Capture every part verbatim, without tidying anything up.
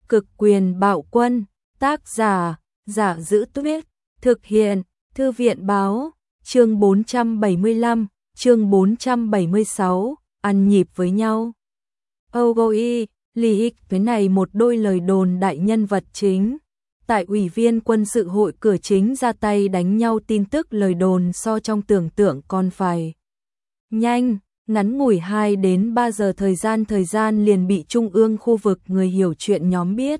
Cực quyền bạo quân, tác giả, Giả Dữ Tuyết, thực hiện, Thư viện báo, chương bốn trăm bảy mươi lăm, chương bốn trăm bảy mươi sáu, ăn nhịp với nhau. Ogoi, Lee cái này một đôi lời đồn đại nhân vật chính. Tại ủy viên quân sự hội cửa chính ra tay đánh nhau tin tức lời đồn so trong tưởng tượng còn phải nhanh, ngắn ngủi hai đến ba giờ thời gian thời gian liền bị trung ương khu vực người hiểu chuyện nhóm biết.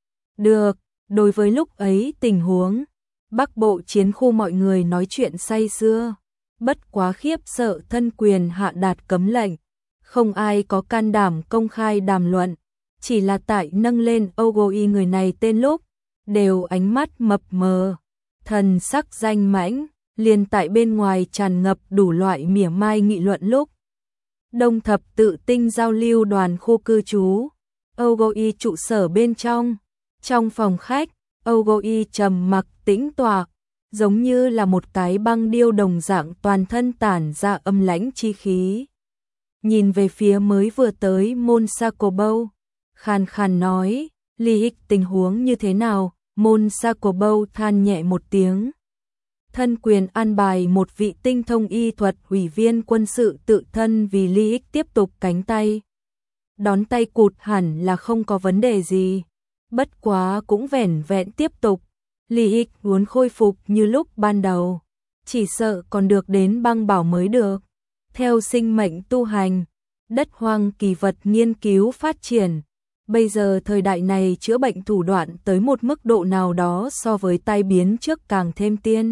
Được, đối với lúc ấy tình huống, Bắc Bộ chiến khu mọi người nói chuyện say sưa, bất quá khiếp sợ thân quyền hạ đạt cấm lệnh, không ai có can đảm công khai đàm luận, chỉ là tại nâng lên Ogoi người này tên lúc, đều ánh mắt mập mờ, thần sắc danh mãnh, liền tại bên ngoài tràn ngập đủ loại mỉa mai nghị luận lúc. Đông thập tự tinh giao lưu đoàn khu cư trú, Ogoi trụ sở bên trong, trong phòng khách, Ogoi trầm mặc tĩnh tọa, giống như là một cái băng điêu đồng dạng toàn thân tản ra âm lãnh chi khí. Nhìn về phía mới vừa tới Môn Sakobo, khàn khàn nói, Lee tình huống như thế nào? Môn Sakobo than nhẹ một tiếng. Thân quyền an bài một vị tinh thông y thuật ủy viên quân sự tự thân vì Lee tiếp tục cánh tay. Đón tay cụt hẳn là không có vấn đề gì. Bất quá cũng vẻn vẹn tiếp tục. Lee muốn khôi phục như lúc ban đầu. Chỉ sợ còn được đến băng bảo mới được. Theo sinh mệnh tu hành, đất hoang kỳ vật nghiên cứu phát triển. Bây giờ thời đại này chữa bệnh thủ đoạn tới một mức độ nào đó so với tai biến trước càng thêm tiên.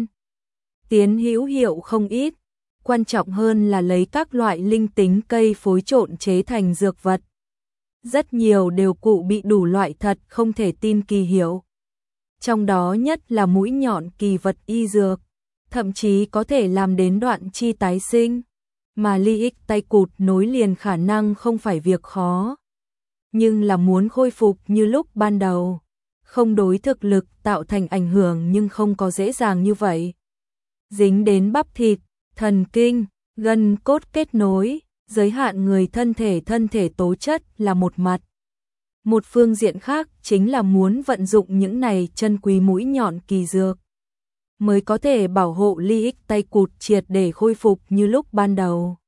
Tiến hữu hiệu không ít, quan trọng hơn là lấy các loại linh tính cây phối trộn chế thành dược vật. Rất nhiều đều cụ bị đủ loại thật không thể tin kỳ hiệu. Trong đó nhất là mũi nhọn kỳ vật y dược, thậm chí có thể làm đến đoạn chi tái sinh, mà Lee tay cụt nối liền khả năng không phải việc khó. Nhưng là muốn khôi phục như lúc ban đầu, không đối thực lực tạo thành ảnh hưởng nhưng không có dễ dàng như vậy. Dính đến bắp thịt, thần kinh, gân cốt kết nối, giới hạn người thân thể thân thể tố chất là một mặt. Một phương diện khác chính là muốn vận dụng những này chân quý mũi nhọn kỳ dược, mới có thể bảo hộ Lee tay cụt triệt để khôi phục như lúc ban đầu.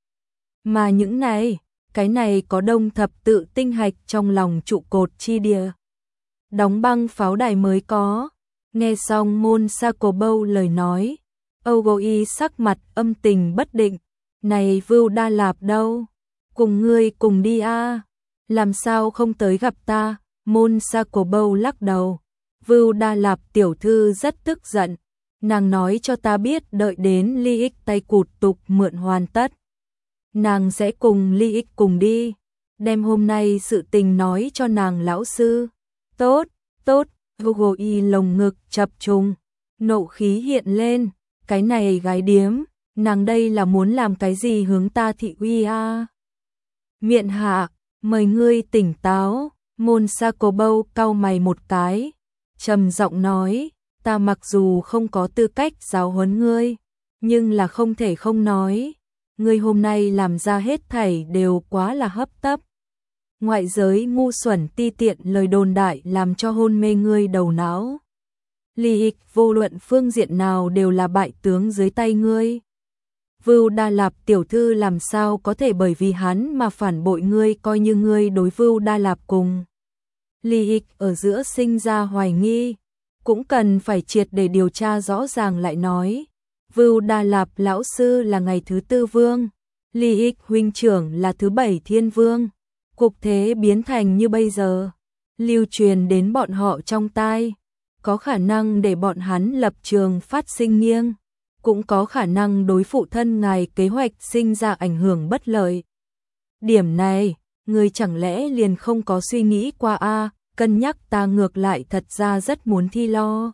Mà những này, cái này có đông thập tự tinh hạch trong lòng trụ cột chi địa. Đóng băng pháo đài mới có. Nghe xong Môn Sakobo lời nói, Ogoi sắc mặt âm tình bất định. Này Vưu Đa Lạp đâu? Cùng ngươi cùng đi a à? Làm sao không tới gặp ta? Môn Sakobo lắc đầu. Vưu Đa Lạp tiểu thư rất tức giận. Nàng nói cho ta biết đợi đến Lee tay cụt tục mượn hoàn tất, nàng sẽ cùng Lee cùng đi, đem hôm nay sự tình nói cho nàng lão sư. Tốt, tốt, Ogoi lồng ngực chập trùng, nộ khí hiện lên, cái này gái điếm, nàng đây là muốn làm cái gì hướng ta thị uy a? À? Miện hạ, mời ngươi tỉnh táo. Môn Sakobo cau mày một cái, trầm giọng nói, ta mặc dù không có tư cách giáo huấn ngươi, nhưng là không thể không nói. Ngươi hôm nay làm ra hết thảy đều quá là hấp tấp. Ngoại giới ngu xuẩn ti tiện lời đồn đại làm cho hôn mê ngươi đầu não. Lee vô luận phương diện nào đều là bại tướng dưới tay ngươi. Vưu Đa Lạp tiểu thư làm sao có thể bởi vì hắn mà phản bội ngươi, coi như ngươi đối Vưu Đa Lạp cùng Lee ở giữa sinh ra hoài nghi, cũng cần phải triệt để điều tra rõ ràng lại nói. Vưu Đa Lạp lão sư là ngày thứ tư vương, Lee huynh trưởng là thứ bảy thiên vương. Cục thế biến thành như bây giờ, lưu truyền đến bọn họ trong tai, có khả năng để bọn hắn lập trường phát sinh nghiêng, cũng có khả năng đối phụ thân ngài kế hoạch sinh ra ảnh hưởng bất lợi. Điểm này, người chẳng lẽ liền không có suy nghĩ qua a? À, cân nhắc ta ngược lại thật ra rất muốn thi lo.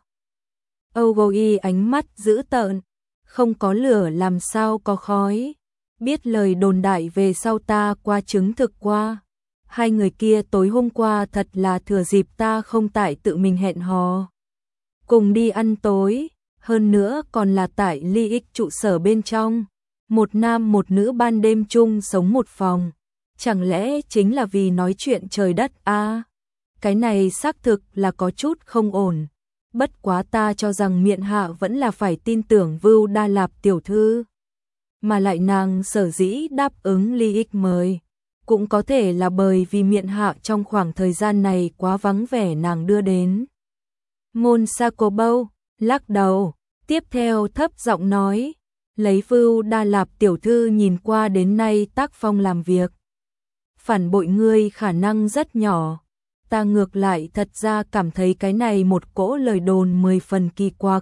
Ogoi ánh mắt dữ tợn, không có lửa làm sao có khói. Biết lời đồn đại về sau ta qua chứng thực qua. Hai người kia tối hôm qua thật là thừa dịp ta không tại tự mình hẹn hò. Cùng đi ăn tối, hơn nữa còn là tại Lee trụ sở bên trong. Một nam một nữ ban đêm chung sống một phòng. Chẳng lẽ chính là vì nói chuyện trời đất a? À, cái này xác thực là có chút không ổn. Bất quá ta cho rằng miện hạ vẫn là phải tin tưởng Vưu Đa Lạp tiểu thư. Mà lại nàng sở dĩ đáp ứng ly ích mời. Cũng có thể là bởi vì miện hạ trong khoảng thời gian này quá vắng vẻ nàng đưa đến. Môn Sacobâu lắc đầu, tiếp theo thấp giọng nói, lấy Vưu Đa Lạp tiểu thư nhìn qua đến nay tác phong làm việc. Phản bội ngươi khả năng rất nhỏ. Ta ngược lại thật ra cảm thấy cái này một cỗ lời đồn mười phần kỳ quặc.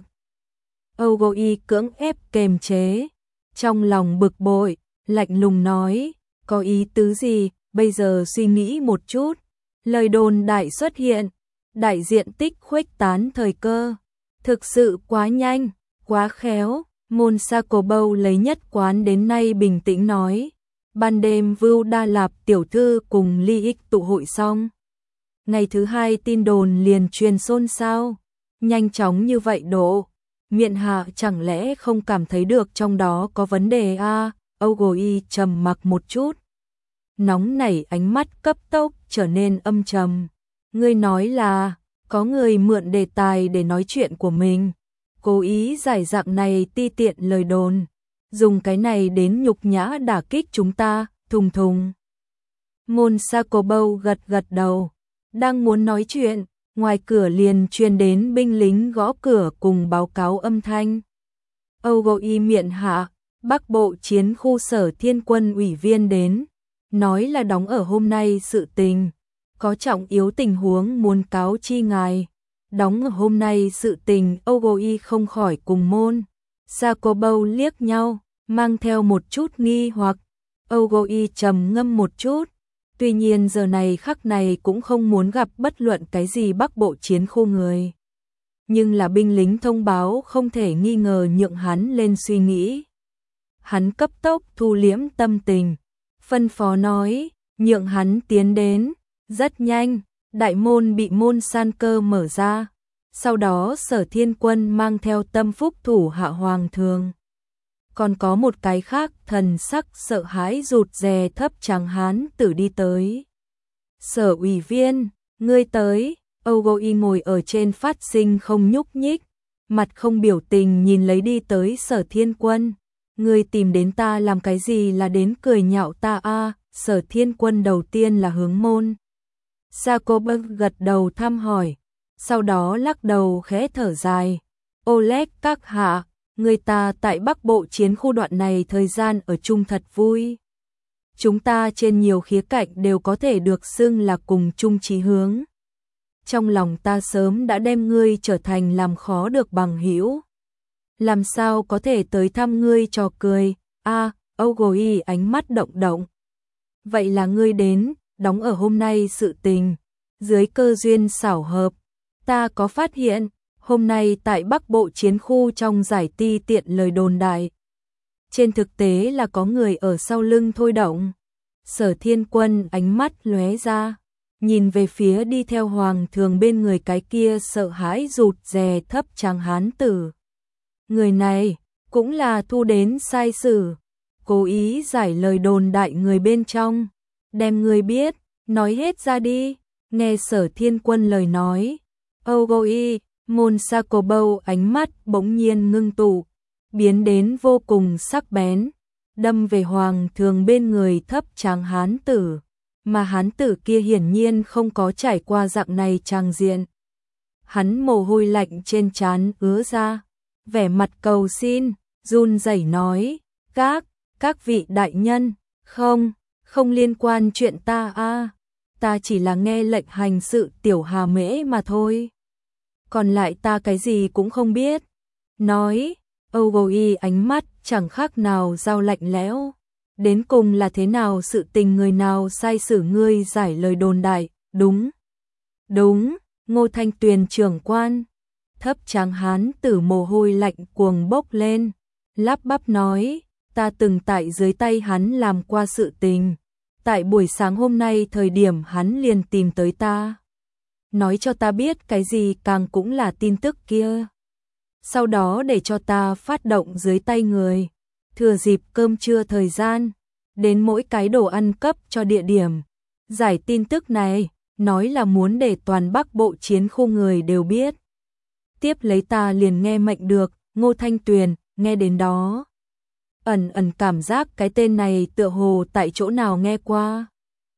Âu Goi cưỡng ép kềm chế, trong lòng bực bội, lạnh lùng nói, có ý tứ gì, bây giờ suy nghĩ một chút. Lời đồn đại xuất hiện, đại diện tích khuếch tán thời cơ, thực sự quá nhanh, quá khéo. Môn Sacobâu lấy nhất quán đến nay bình tĩnh nói, ban đêm Vưu Đa Lạp tiểu thư cùng ly ích tụ hội xong. Ngày thứ hai tin đồn liền truyền xôn xao, nhanh chóng như vậy độ, miện hạ chẳng lẽ không cảm thấy được trong đó có vấn đề a? Âu Goi trầm mặc một chút, nóng nảy ánh mắt cấp tốc trở nên âm trầm. Ngươi nói là có người mượn đề tài để nói chuyện của mình, cố ý giải dạng này ti tiện lời đồn, dùng cái này đến nhục nhã đả kích chúng ta. Thùng thùng. Môn Sacobâu gật gật đầu, đang muốn nói chuyện, ngoài cửa liền truyền đến binh lính gõ cửa cùng báo cáo âm thanh. Âu Goi miện hạ, Bắc Bộ chiến khu Sở Thiên Quân ủy viên đến, nói là đóng ở hôm nay sự tình, có trọng yếu tình huống muốn cáo chi ngài. Đóng ở hôm nay sự tình. Âu Goi không khỏi cùng môn Sacobâu liếc nhau, mang theo một chút nghi hoặc. Âu Goi trầm ngâm một chút, tuy nhiên giờ này khắc này cũng không muốn gặp bất luận cái gì Bắc Bộ chiến khu người. Nhưng là binh lính thông báo không thể nghi ngờ nhượng hắn lên suy nghĩ. Hắn cấp tốc thu liễm tâm tình, phân phó nói, nhượng hắn tiến đến. Rất nhanh, đại môn bị môn san cơ mở ra, sau đó Sở Thiên Quân mang theo tâm phúc thủ hạ hoàng thường. Còn có một cái khác thần sắc sợ hãi rụt rè thấp tráng hán tử đi tới. Sở ủy viên, ngươi tới. Âu Goi ngồi ở trên phát sinh không nhúc nhích, mặt không biểu tình nhìn lấy đi tới Sở Thiên Quân. Ngươi tìm đến ta làm cái gì là đến cười nhạo ta a? Sở Thiên Quân đầu tiên là hướng môn Sacobâu gật đầu thăm hỏi, sau đó lắc đầu khẽ thở dài. Oleg các hạ, người ta tại Bắc Bộ chiến khu đoạn này thời gian ở chung thật vui. Chúng ta trên nhiều khía cạnh đều có thể được xưng là cùng chung chí hướng. Trong lòng ta sớm đã đem ngươi trở thành làm khó được bằng hữu. Làm sao có thể tới thăm ngươi trò cười, a? À, Âu Goi ánh mắt động động. Vậy là ngươi đến, đóng ở hôm nay sự tình. Dưới cơ duyên xảo hợp, ta có phát hiện, hôm nay tại Bắc Bộ chiến khu trong giải ti tiện lời đồn đại. Trên thực tế là có người ở sau lưng thôi động. Sở Thiên Quân ánh mắt lóe ra, nhìn về phía đi theo hoàng thường bên người cái kia sợ hãi rụt rè thấp tráng hán tử. Người này cũng là thu đến sai sử, cố ý giải lời đồn đại người bên trong, đem người biết, nói hết ra đi. Nghe Sở Thiên Quân lời nói, Âu Goi, môn Sacobâu ánh mắt bỗng nhiên ngưng tụ, biến đến vô cùng sắc bén, đâm về hoàng thường bên người thấp tráng hán tử, mà hán tử kia hiển nhiên không có trải qua dạng này tràng diện. Hắn mồ hôi lạnh trên trán ứa ra, vẻ mặt cầu xin, run rẩy nói, các, các vị đại nhân, không, không liên quan chuyện ta a, ta chỉ là nghe lệnh hành sự tiểu hà mễ mà thôi. Còn lại ta cái gì cũng không biết. Nói, Âu Goi ánh mắt chẳng khác nào dao lạnh lẽo. Đến cùng là thế nào sự tình, người nào sai sử ngươi giải lời đồn đại? Đúng, đúng, Ngô Thanh Tuyền trưởng quan. Thấp tráng hán tử mồ hôi lạnh cuồng bốc lên, lắp bắp nói, ta từng tại dưới tay hắn làm qua sự tình. Tại buổi sáng hôm nay thời điểm hắn liền tìm tới ta, nói cho ta biết cái gì càng cũng là tin tức kia. Sau đó để cho ta phát động dưới tay người, thừa dịp cơm trưa thời gian, đến mỗi cái đồ ăn cấp cho địa điểm, giải tin tức này. nói là muốn để toàn Bắc Bộ chiến khu người đều biết. Tiếp lấy ta liền nghe mệnh được, Ngô Thanh Tuyền, nghe đến đó. Ẩn ẩn cảm giác cái tên này tựa hồ tại chỗ nào nghe qua.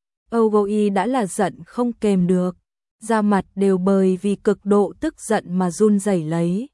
Âu Gâu Y đã là giận không kềm được, da mặt đều bởi vì cực độ tức giận mà run rẩy lấy.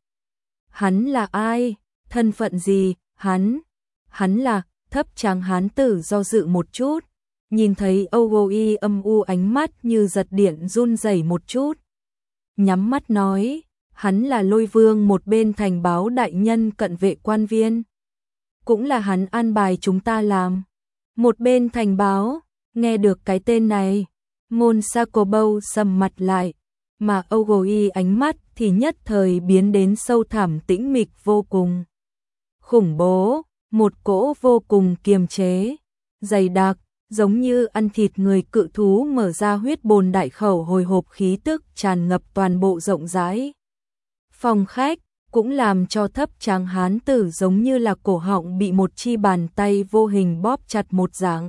Hắn là ai? Thân phận gì? Hắn? Hắn là Thấp Tráng hán tử do dự một chút, nhìn thấy Âu Gâu Y âm u ánh mắt như giật điện run rẩy một chút. Nhắm mắt nói, hắn là Lôi Vương một bên thành báo đại nhân cận vệ quan viên. Cũng là hắn an bài chúng ta làm. Một bên thành báo, nghe được cái tên này, Môn Sa Cổ Bâu sầm mặt lại, mà Âu Gâu Y ánh mắt thì nhất thời biến đến sâu thẳm tĩnh mịch vô cùng. Khủng bố, một cỗ vô cùng kiềm chế, dày đặc, giống như ăn thịt người cự thú mở ra huyết bồn đại khẩu hồi hộp khí tức tràn ngập toàn bộ rộng rãi. Phòng khách cũng làm cho Thấp Tráng hán tử giống như là cổ họng bị một chi bàn tay vô hình bóp chặt một dạng.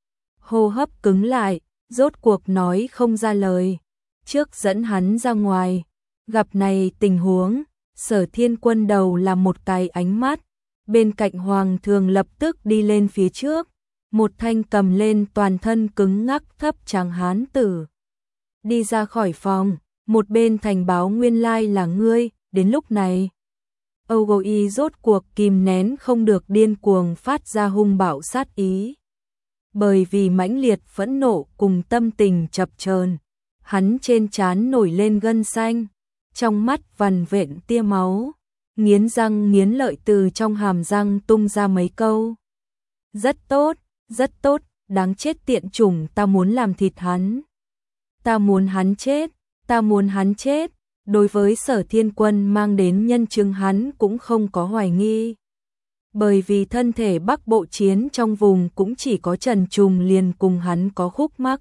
Hô hấp cứng lại, rốt cuộc nói không ra lời. Trước dẫn hắn ra ngoài, gặp này tình huống, Sở Thiên Quân đầu là một cái ánh mắt, bên cạnh Hoàng Thường lập tức đi lên phía trước, một thanh cầm lên toàn thân cứng ngắc Thấp Tráng hán tử. Đi ra khỏi phòng, một bên thành báo nguyên lai là ngươi, đến lúc này. Âu Gâu Y rốt cuộc kìm nén không được điên cuồng phát ra hung bạo sát ý. Bởi vì mãnh liệt phẫn nộ cùng tâm tình chập chờn, hắn trên trán nổi lên gân xanh, trong mắt vằn vện tia máu, nghiến răng nghiến lợi từ trong hàm răng tung ra mấy câu. Rất tốt, rất tốt, đáng chết tiện chủng, ta muốn làm thịt hắn. Ta muốn hắn chết, ta muốn hắn chết. Đối với Sở Thiên Quân mang đến nhân chứng hắn cũng không có hoài nghi. Bởi vì thân thể Bắc Bộ chiến trong vùng cũng chỉ có Trần Trùng liền cùng hắn có khúc mắc.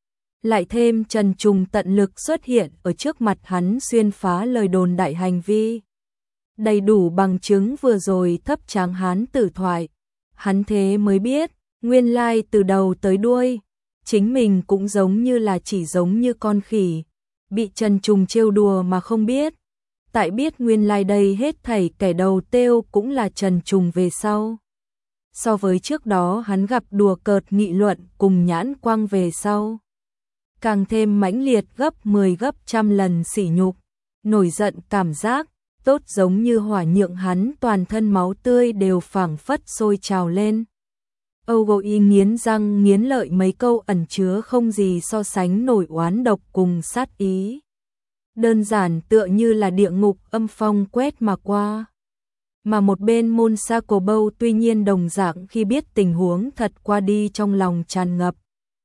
Lại thêm Trần Trùng tận lực xuất hiện ở trước mặt hắn xuyên phá lời đồn đại hành vi. Đầy đủ bằng chứng vừa rồi Thấp Tráng hán tử thoại. Hắn thế mới biết, nguyên lai từ đầu tới đuôi, chính mình cũng giống như là chỉ giống như con khỉ. Bị Trần Trùng trêu đùa mà không biết, tại biết nguyên lai đây hết thảy kẻ đầu tiêu cũng là Trần Trùng về sau. So với trước đó hắn gặp đùa cợt nghị luận cùng nhãn quang về sau, càng thêm mãnh liệt gấp mười gấp trăm lần sỉ nhục, nổi giận cảm giác, tốt giống như hỏa nhượng hắn toàn thân máu tươi đều phảng phất sôi trào lên. Âu Gâu Y nghiến răng nghiến lợi mấy câu ẩn chứa không gì so sánh nổi oán độc cùng sát ý. Đơn giản tựa như là địa ngục âm phong quét mà qua. Mà một bên Môn Sa Cổ Bâu tuy nhiên đồng dạng khi biết tình huống thật qua đi trong lòng tràn ngập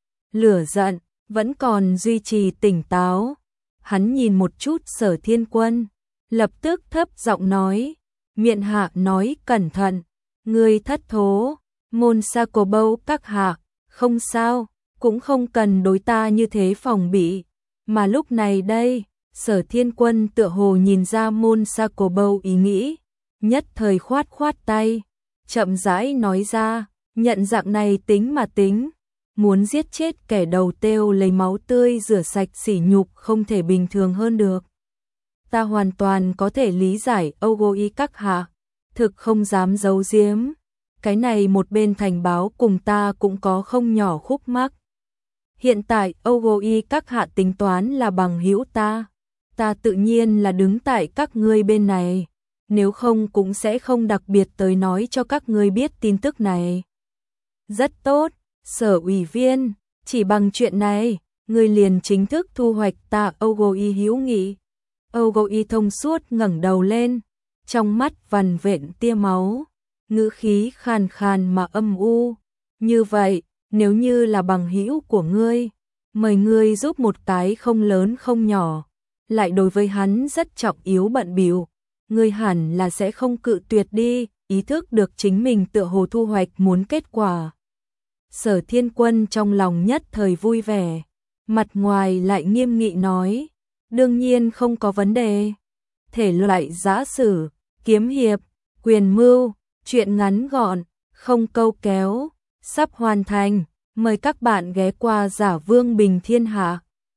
lửa giận, vẫn còn duy trì tỉnh táo. Hắn nhìn một chút Sở Thiên Quân, lập tức thấp giọng nói, miệng hạ nói cẩn thận, ngươi thất thố. Môn Sa Cổ Bâu các hạ, không sao, cũng không cần đối ta như thế phòng bị. Mà lúc này đây, Sở Thiên Quân tựa hồ nhìn ra Môn Sa Cổ Bâu ý nghĩ, nhất thời khoát khoát tay, chậm rãi nói ra, nhận dạng này tính mà tính, muốn giết chết kẻ đầu têu lấy máu tươi rửa sạch sỉ nhục không thể bình thường hơn được. Ta hoàn toàn có thể lý giải Âu Gâu Y các hạ, thực không dám giấu giếm. Cái này một bên thành báo cùng ta cũng có không nhỏ khúc mắc. Hiện tại Âu Gâu Y các hạ tính toán là bằng hữu ta. Ta tự nhiên là đứng tại các ngươi bên này. Nếu không cũng sẽ không đặc biệt tới nói cho các ngươi biết tin tức này. Rất tốt, Sở ủy viên, chỉ bằng chuyện này, ngươi liền chính thức thu hoạch ta Âu Gâu Y hữu nghị. Âu Gâu Y thông suốt ngẩng đầu lên, trong mắt vằn vện tia máu. Ngữ khí khàn khàn mà âm u, như vậy, nếu như là bằng hữu của ngươi, mời ngươi giúp một cái không lớn không nhỏ, lại đối với hắn rất trọng yếu bận bịu, ngươi hẳn là sẽ không cự tuyệt đi, ý thức được chính mình tựa hồ thu hoạch muốn kết quả. Sở Thiên Quân trong lòng nhất thời vui vẻ, mặt ngoài lại nghiêm nghị nói, đương nhiên không có vấn đề. Thể loại giã sử, kiếm hiệp, quyền mưu, chuyện ngắn gọn, không câu kéo, sắp hoàn thành, mời các bạn ghé qua Giả Vương Bình Thiên Hạ.